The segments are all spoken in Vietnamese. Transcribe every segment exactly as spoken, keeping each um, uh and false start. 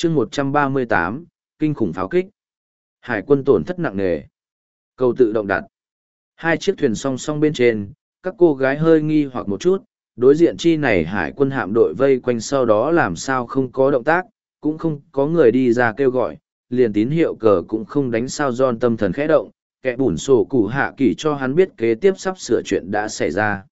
chương một trăm ba mươi tám, kinh khủng pháo kích. Hải quân tổn thất nặng nề. Cầu tự động đặt. Hai chiếc thuyền song song bên trên, các cô gái hơi nghi hoặc một chút, đối diện chi này hải quân hạm đội vây quanh sau đó làm sao không có động tác, cũng không có người đi ra kêu gọi, liền tín hiệu cờ cũng không đánh, sao John tâm thần khẽ động, kẻ bùn sổ củ hạ kỳ cho hắn biết kế tiếp sắp sửa chuyện đã xảy ra.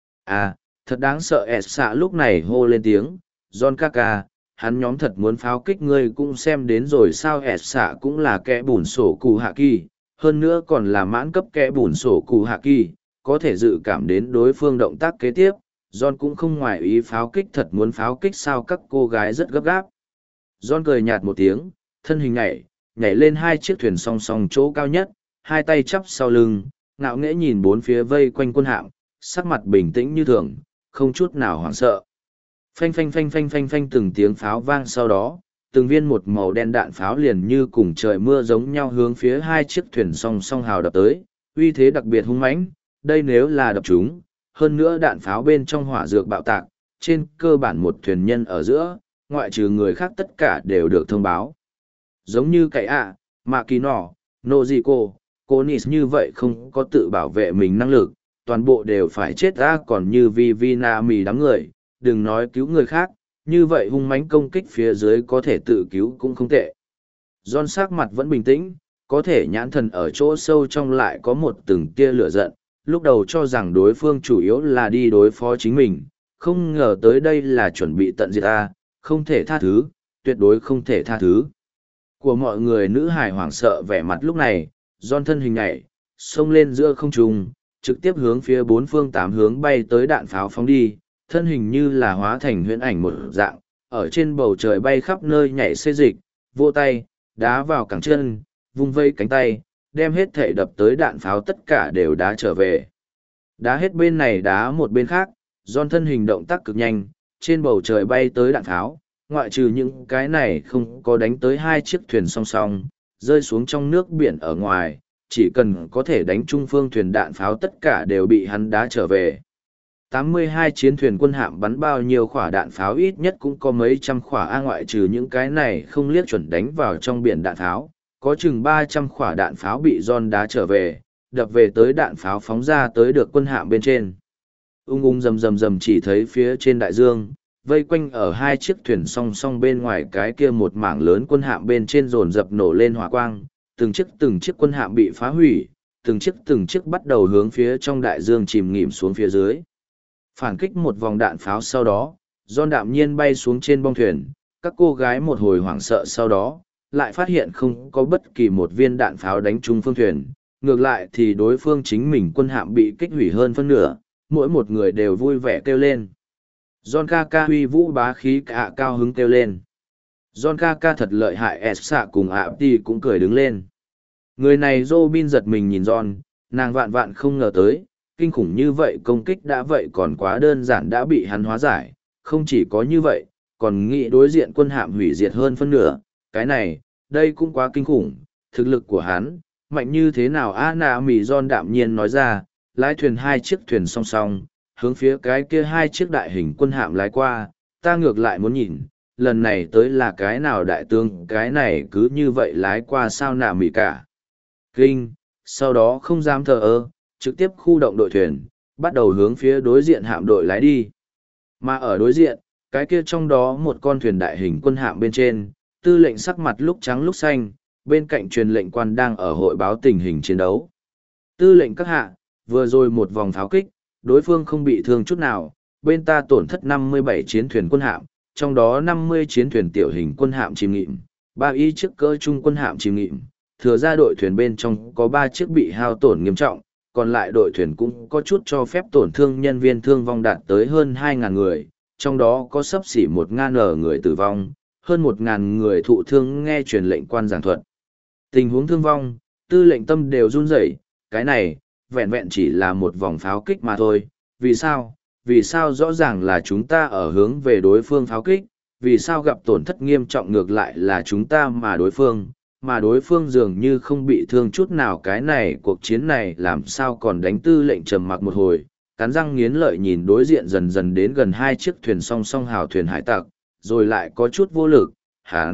À, thật đáng sợ. S xạ lúc này hô lên tiếng, John Kaka, hắn nhóm thật muốn pháo kích ngươi cũng xem đến rồi sao. S xạ cũng là kẻ bùn sổ củ hạ kỳ, hơn nữa còn là mãn cấp kẻ bùn sổ củ hạ kỳ, có thể dự cảm đến đối phương động tác kế tiếp. John cũng không ngoài ý pháo kích, thật muốn pháo kích sao. Các cô gái rất gấp gáp. John cười nhạt một tiếng, thân hình nhảy, nhảy lên hai chiếc thuyền song song chỗ cao nhất, hai tay chắp sau lưng, ngạo nghễ nhìn bốn phía vây quanh quân hạm, sắc mặt bình tĩnh như thường, không chút nào hoảng sợ. Phanh phanh phanh phanh phanh phanh từng tiếng pháo vang, sau đó, từng viên một màu đen đạn pháo liền như cùng trời mưa giống nhau hướng phía hai chiếc thuyền song song hào đập tới, uy thế đặc biệt hung mãnh. Đây nếu là đập chúng, hơn nữa đạn pháo bên trong hỏa dược bạo tạc, trên cơ bản một thuyền nhân ở giữa, ngoại trừ người khác tất cả đều được thông báo. Giống như cái ạ, Mạ Kỳ Nỏ, Nô Dị Cô, Cô Nis như vậy không có tự bảo vệ mình năng lực, toàn bộ đều phải chết ra. Còn như Vivina mì đám người, đừng nói cứu người khác, như vậy hung mãnh công kích phía dưới có thể tự cứu cũng không tệ. John sắc mặt vẫn bình tĩnh, có thể nhãn thần ở chỗ sâu trong lại có một từng tia lửa giận, lúc đầu cho rằng đối phương chủ yếu là đi đối phó chính mình, không ngờ tới đây là chuẩn bị tận diệt ta, không thể tha thứ, tuyệt đối không thể tha thứ. Của mọi người nữ hài hoảng sợ vẻ mặt lúc này, John thân hình nhảy, xông lên giữa không trung, trực tiếp hướng phía bốn phương tám hướng bay tới đạn pháo phóng đi, thân hình như là hóa thành huyễn ảnh một dạng, ở trên bầu trời bay khắp nơi nhảy xê dịch, vỗ tay, đá vào cẳng chân, vung vây cánh tay, đem hết thể đập tới đạn pháo tất cả đều đá trở về. Đá hết bên này đá một bên khác, John thân hình động tác cực nhanh, trên bầu trời bay tới đạn pháo, ngoại trừ những cái này không có đánh tới hai chiếc thuyền song song, rơi xuống trong nước biển ở ngoài, chỉ cần có thể đánh trung phương thuyền đạn pháo tất cả đều bị hắn đá trở về. tám mươi hai chiến thuyền quân hạm bắn bao nhiêu quả đạn pháo, ít nhất cũng có mấy trăm quả a, ngoại trừ những cái này không liếc chuẩn đánh vào trong biển đạn pháo, có chừng ba trăm quả đạn pháo bị John đá trở về, đập về tới đạn pháo phóng ra tới được quân hạm bên trên. Ung ung rầm rầm rầm, chỉ thấy phía trên đại dương, vây quanh ở hai chiếc thuyền song song bên ngoài cái kia một mảng lớn quân hạm bên trên dồn dập nổ lên hỏa quang, từng chiếc từng chiếc quân hạm bị phá hủy, từng chiếc từng chiếc bắt đầu hướng phía trong đại dương chìm nghỉm xuống phía dưới. Phản kích một vòng đạn pháo sau đó, John đạm nhiên bay xuống trên bong thuyền, các cô gái một hồi hoảng sợ sau đó, lại phát hiện không có bất kỳ một viên đạn pháo đánh trúng phương thuyền, ngược lại thì đối phương chính mình quân hạm bị kích hủy hơn phân nửa, mỗi một người đều vui vẻ kêu lên. John Kaka huy vũ bá khí cả cao hứng kêu lên. John Kaka thật lợi hại. S xạ cùng ạ ti cũng cười đứng lên. Người này Robin giật mình nhìn John, nàng vạn vạn không ngờ tới, kinh khủng như vậy công kích đã vậy còn quá đơn giản đã bị hắn hóa giải, không chỉ có như vậy, còn nghĩ đối diện quân hạm hủy diệt hơn phân nửa, cái này, đây cũng quá kinh khủng, thực lực của hắn, mạnh như thế nào a nà mì. John đạm nhiên nói ra, lái thuyền hai chiếc thuyền song song, hướng phía cái kia hai chiếc đại hình quân hạm lái qua, ta ngược lại muốn nhìn, lần này tới là cái nào đại tướng, cái này cứ như vậy lái qua sao nà mì cả. Kinh, sau đó không dám thờ ơ, trực tiếp khu động đội thuyền, bắt đầu hướng phía đối diện hạm đội lái đi. Mà ở đối diện, cái kia trong đó một con thuyền đại hình quân hạm bên trên, tư lệnh sắc mặt lúc trắng lúc xanh, bên cạnh truyền lệnh quan đang ở hội báo tình hình chiến đấu. Tư lệnh các hạ, vừa rồi một vòng pháo kích, đối phương không bị thương chút nào, bên ta tổn thất năm mươi bảy chiến thuyền quân hạm, trong đó năm mươi chiến thuyền tiểu hình quân hạm chìm nghỉm, ba y chiếc cỡ trung quân hạm chìm nghỉm, thừa ra đội thuyền bên trong có ba chiếc bị hao tổn nghiêm trọng, còn lại đội thuyền cũng có chút cho phép tổn thương, nhân viên thương vong đạt tới hơn hai nghìn người, trong đó có xấp xỉ một nghìn người tử vong, hơn một nghìn người thụ thương. Nghe truyền lệnh quan giảng thuật tình huống thương vong, tư lệnh tâm đều run rẩy, cái này, vẹn vẹn chỉ là một vòng pháo kích mà thôi, vì sao, vì sao rõ ràng là chúng ta ở hướng về đối phương pháo kích, vì sao gặp tổn thất nghiêm trọng ngược lại là chúng ta mà đối phương, mà đối phương dường như không bị thương chút nào, cái này cuộc chiến này làm sao còn đánh. Tư lệnh trầm mặc một hồi, cắn răng nghiến lợi nhìn đối diện dần dần đến gần hai chiếc thuyền song song hào thuyền hải tặc, rồi lại có chút vô lực, hán,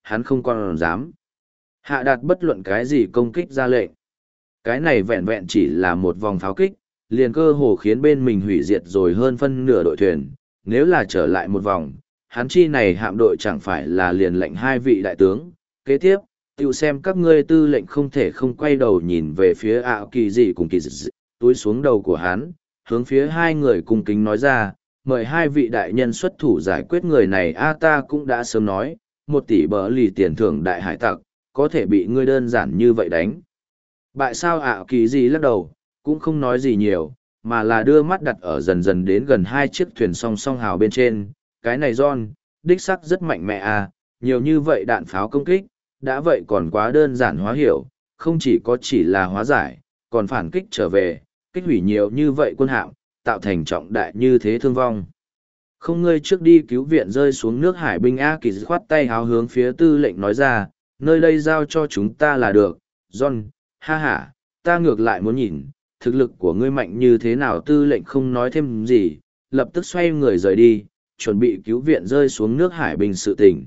hắn không còn dám hạ đạt bất luận cái gì công kích ra lệnh. Cái này vẹn vẹn chỉ là một vòng pháo kích, liền cơ hồ khiến bên mình hủy diệt rồi hơn phân nửa đội thuyền. Nếu là trở lại một vòng, hắn chi này hạm đội chẳng phải là liền lệnh hai vị đại tướng. Kế tiếp, tiểu xem các ngươi tư lệnh không thể không quay đầu nhìn về phía ảo kỳ dị cùng kỳ dị, túi xuống đầu của hắn, hướng phía hai người cung kính nói ra, mời hai vị đại nhân xuất thủ giải quyết người này. A ta cũng đã sớm nói, một tỷ bờ lì tiền thưởng đại hải tặc, có thể bị ngươi đơn giản như vậy đánh. Bại sao ảo kỳ dị lắc đầu, cũng không nói gì nhiều, mà là đưa mắt đặt ở dần dần đến gần hai chiếc thuyền song song hào bên trên. Cái này John, đích sắc rất mạnh mẽ à, nhiều như vậy đạn pháo công kích, đã vậy còn quá đơn giản hóa hiểu, không chỉ có chỉ là hóa giải, còn phản kích trở về, kích hủy nhiều như vậy quân hạm, tạo thành trọng đại như thế thương vong. Không, ngươi trước đi cứu viện rơi xuống nước hải binh. A Kỳ khoát tay háo hướng phía tư lệnh nói ra, nơi đây giao cho chúng ta là được. John, ha ha, ta ngược lại muốn nhìn, thực lực của ngươi mạnh như thế nào. Tư lệnh không nói thêm gì, lập tức xoay người rời đi, chuẩn bị cứu viện rơi xuống nước hải binh sự tình.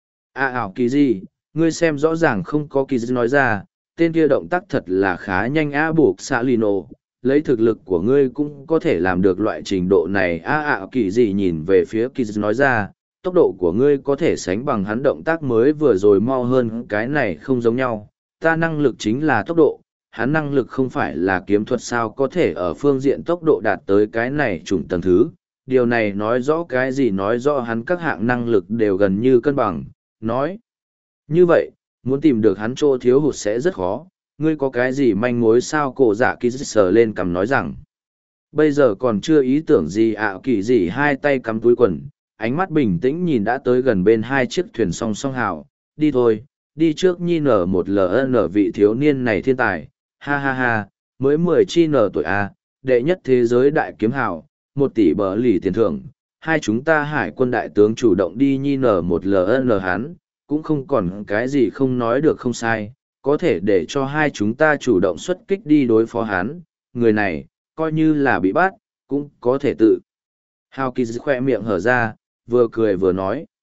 À ảo kỳ gì, ngươi xem rõ ràng không có. Kỳ gì nói ra, tên kia động tác thật là khá nhanh. A buộc xạ lino, lấy thực lực của ngươi cũng có thể làm được loại trình độ này. A ảo kỳ gì nhìn về phía Kỳ gì nói ra, tốc độ của ngươi có thể sánh bằng hắn, động tác mới vừa rồi mau hơn. Cái này không giống nhau, ta năng lực chính là tốc độ, hắn năng lực không phải là kiếm thuật, sao có thể ở phương diện tốc độ đạt tới cái này chủng tầng thứ. Điều này nói rõ cái gì? Nói rõ hắn các hạng năng lực đều gần như cân bằng. Nói như vậy, muốn tìm được hắn chỗ thiếu hụt sẽ rất khó. Ngươi có cái gì manh mối sao? Cổ dạ kỳ sờ lên cằm nói rằng, bây giờ còn chưa ý tưởng gì. Ảo kỳ gì hai tay cắm túi quần, ánh mắt bình tĩnh nhìn đã tới gần bên hai chiếc thuyền song song hào. Đi thôi, đi trước nhi nở một ln vị thiếu niên này thiên tài, ha ha ha, mới mười chi nở tuổi A, đệ nhất thế giới đại kiếm hào, một tỷ bờ lì tiền thưởng. Hai chúng ta hải quân đại tướng chủ động đi nhi nở một ln hắn, cũng không còn cái gì không nói được không sai, có thể để cho hai chúng ta chủ động xuất kích đi đối phó hắn. Người này, coi như là bị bắt, cũng có thể tự. Hào kỳ khoe miệng hở ra, vừa cười vừa nói.